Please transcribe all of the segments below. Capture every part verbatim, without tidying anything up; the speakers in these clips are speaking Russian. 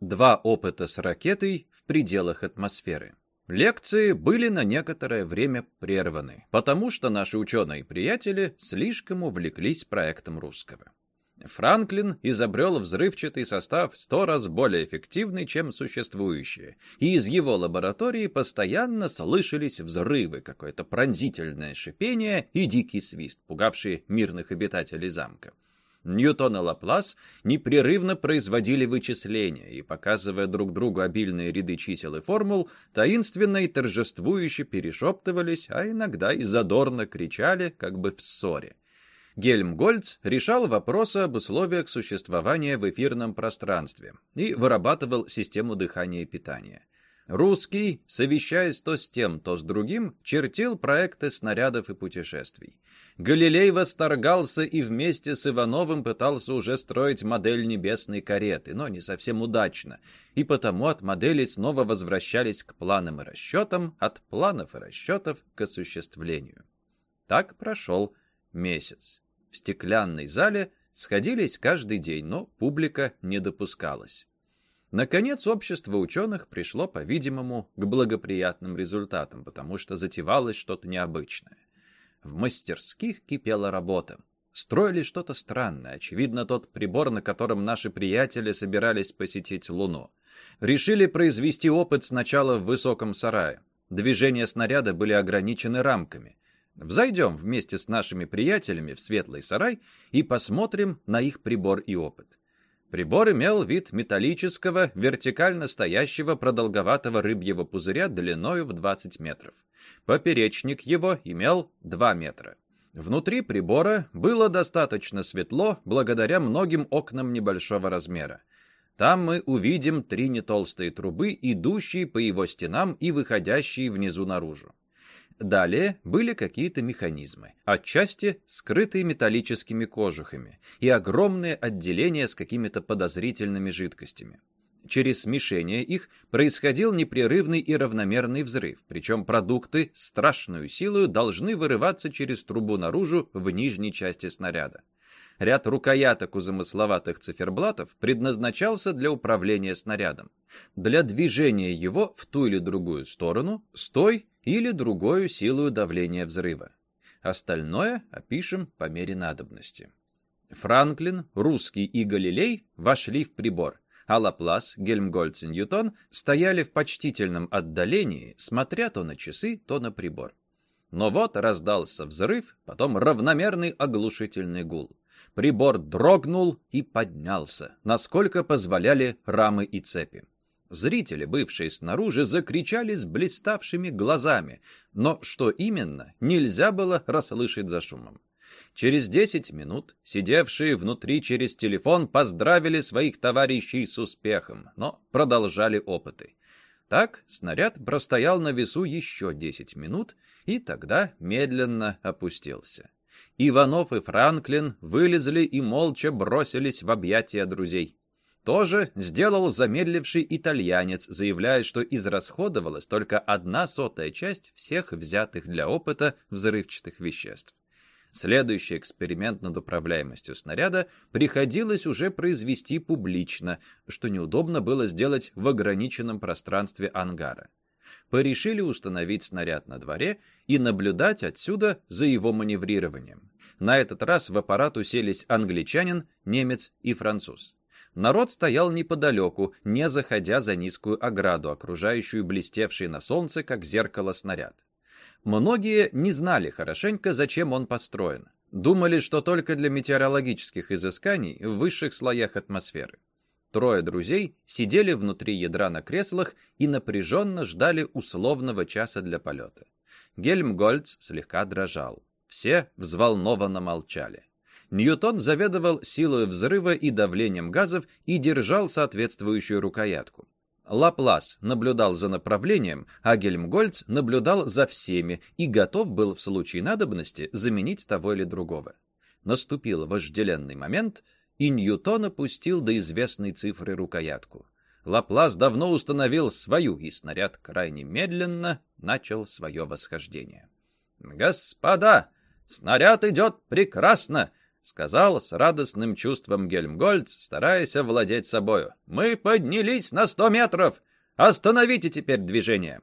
Два опыта с ракетой в пределах атмосферы. Лекции были на некоторое время прерваны, потому что наши ученые-приятели слишком увлеклись проектом русского. Франклин изобрел взрывчатый состав в сто раз более эффективный, чем существующие, и из его лаборатории постоянно слышались взрывы, какое-то пронзительное шипение и дикий свист, пугавшие мирных обитателей замка. Ньютон и Лаплас непрерывно производили вычисления и, показывая друг другу обильные ряды чисел и формул, таинственно и торжествующе перешептывались, а иногда и задорно кричали, как бы в ссоре. Гельмгольц решал вопросы об условиях существования в эфирном пространстве и вырабатывал систему дыхания и питания. Русский, совещаясь то с тем, то с другим, чертил проекты снарядов и путешествий. Галилей восторгался и вместе с Ивановым пытался уже строить модель небесной кареты, но не совсем удачно, и потому от моделей снова возвращались к планам и расчетам, от планов и расчетов к осуществлению. Так прошел месяц. В стеклянной зале сходились каждый день, но публика не допускалась. Наконец, общество ученых пришло, по-видимому, к благоприятным результатам, потому что затевалось что-то необычное. В мастерских кипела работа. Строили что-то странное, очевидно, тот прибор, на котором наши приятели собирались посетить Луну. Решили произвести опыт сначала в высоком сарае. Движения снаряда были ограничены рамками. Взойдем вместе с нашими приятелями в светлый сарай и посмотрим на их прибор и опыт. Прибор имел вид металлического, вертикально стоящего продолговатого рыбьего пузыря длиною в двадцать метров. Поперечник его имел два метра. Внутри прибора было достаточно светло, благодаря многим окнам небольшого размера. Там мы увидим три нетолстые трубы, идущие по его стенам и выходящие внизу наружу. Далее были какие-то механизмы, отчасти скрытые металлическими кожухами, и огромные отделения с какими-то подозрительными жидкостями. Через смешение их происходил непрерывный и равномерный взрыв, причем продукты с страшной силой должны вырываться через трубу наружу в нижней части снаряда. Ряд рукояток у замысловатых циферблатов предназначался для управления снарядом, для движения его в ту или другую сторону, с той или другую силою давления взрыва. Остальное опишем по мере надобности. Франклин, Русский и Галилей вошли в прибор, а Лаплас, Гельмгольц и Ньютон стояли в почтительном отдалении, смотря то на часы, то на прибор. Но вот раздался взрыв, потом равномерный оглушительный гул. Прибор дрогнул и поднялся, насколько позволяли рамы и цепи. Зрители, бывшие снаружи, закричали с блиставшими глазами, но что именно, нельзя было расслышать за шумом. Через десять минут сидевшие внутри через телефон поздравили своих товарищей с успехом, но продолжали опыты. Так снаряд простоял на весу еще десять минут и тогда медленно опустился. Иванов и Франклин вылезли и молча бросились в объятия друзей. То же сделал замедливший итальянец, заявляя, что израсходовалась только одна сотая часть всех взятых для опыта взрывчатых веществ. Следующий эксперимент над управляемостью снаряда приходилось уже произвести публично, что неудобно было сделать в ограниченном пространстве ангара. Порешили установить снаряд на дворе и наблюдать отсюда за его маневрированием. На этот раз в аппарат уселись англичанин, немец и француз. Народ стоял неподалеку, не заходя за низкую ограду, окружающую блестевший на солнце, как зеркало, снаряд. Многие не знали хорошенько, зачем он построен. Думали, что только для метеорологических изысканий в высших слоях атмосферы. Трое друзей сидели внутри ядра на креслах и напряженно ждали условного часа для полета. Гельмгольц слегка дрожал. Все взволнованно молчали. Ньютон заведовал силой взрыва и давлением газов и держал соответствующую рукоятку. Лаплас наблюдал за направлением, а Гельмгольц наблюдал за всеми и готов был в случае надобности заменить того или другого. Наступил вожделенный момент, и Ньютон опустил до известной цифры рукоятку. Лаплас давно установил свою, и снаряд крайне медленно начал свое восхождение. «Господа, снаряд идет прекрасно! — сказал с радостным чувством Гельмгольц, стараясь овладеть собою. «Мы поднялись на сто метров! Остановите теперь движение!»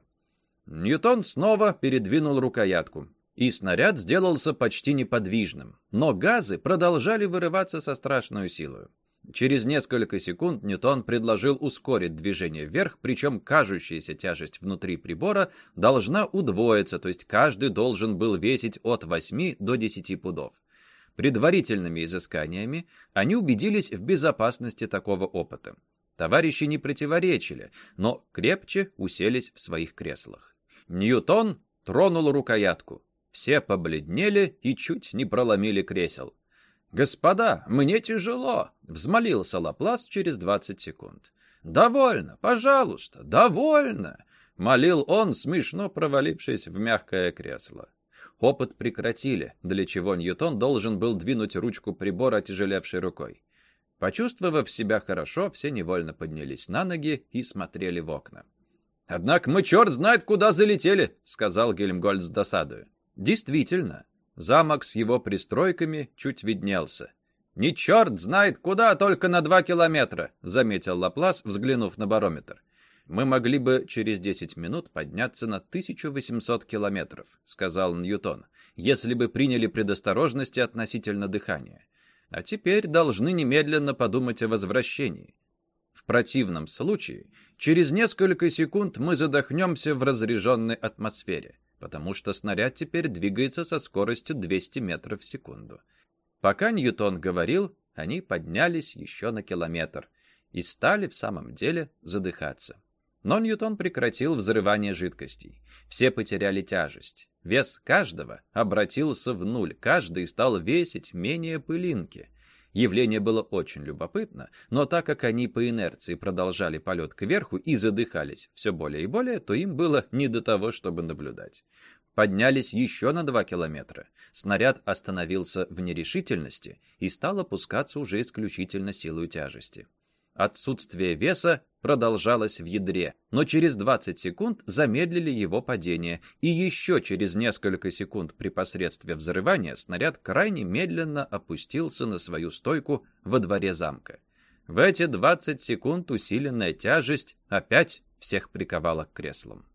Ньютон снова передвинул рукоятку, и снаряд сделался почти неподвижным, но газы продолжали вырываться со страшной силой. Через несколько секунд Ньютон предложил ускорить движение вверх, причем кажущаяся тяжесть внутри прибора должна удвоиться, то есть каждый должен был весить от восьми до десяти пудов. Предварительными изысканиями они убедились в безопасности такого опыта. Товарищи не противоречили, но крепче уселись в своих креслах. Ньютон тронул рукоятку. Все побледнели и чуть не проломили кресел. «Господа, мне тяжело!» — взмолился Лаплас через двадцать секунд. «Довольно, пожалуйста, довольно!» — молил он, смешно провалившись в мягкое кресло. Опыт прекратили, для чего Ньютон должен был двинуть ручку прибора отяжелевшей рукой. Почувствовав себя хорошо, все невольно поднялись на ноги и смотрели в окна. «Однако мы черт знает куда залетели!» — сказал Гельмгольц с досадою. Действительно, замок с его пристройками чуть виднелся. «Не черт знает куда, только на два километра», — заметил Лаплас, взглянув на барометр. «Мы могли бы через десять минут подняться на тысячу восемьсот километров», — сказал Ньютон, «если бы приняли предосторожности относительно дыхания. А теперь должны немедленно подумать о возвращении. В противном случае, через несколько секунд мы задохнемся в разряженной атмосфере, потому что снаряд теперь двигается со скоростью двести метров в секунду». Пока Ньютон говорил, они поднялись еще на километр и стали в самом деле задыхаться. Но Ньютон прекратил взрывание жидкостей. Все потеряли тяжесть. Вес каждого обратился в нуль, каждый стал весить менее пылинки. Явление было очень любопытно, но так как они по инерции продолжали полет кверху и задыхались все более и более, то им было не до того, чтобы наблюдать. Поднялись еще на два километра. Снаряд остановился в нерешительности и стал опускаться уже исключительно силой тяжести. Отсутствие веса продолжалось в ядре, но через двадцать секунд замедлили его падение, и еще через несколько секунд при посредстве взрывания снаряд крайне медленно опустился на свою стойку во дворе замка. В эти двадцать секунд усиленная тяжесть опять всех приковала к креслам.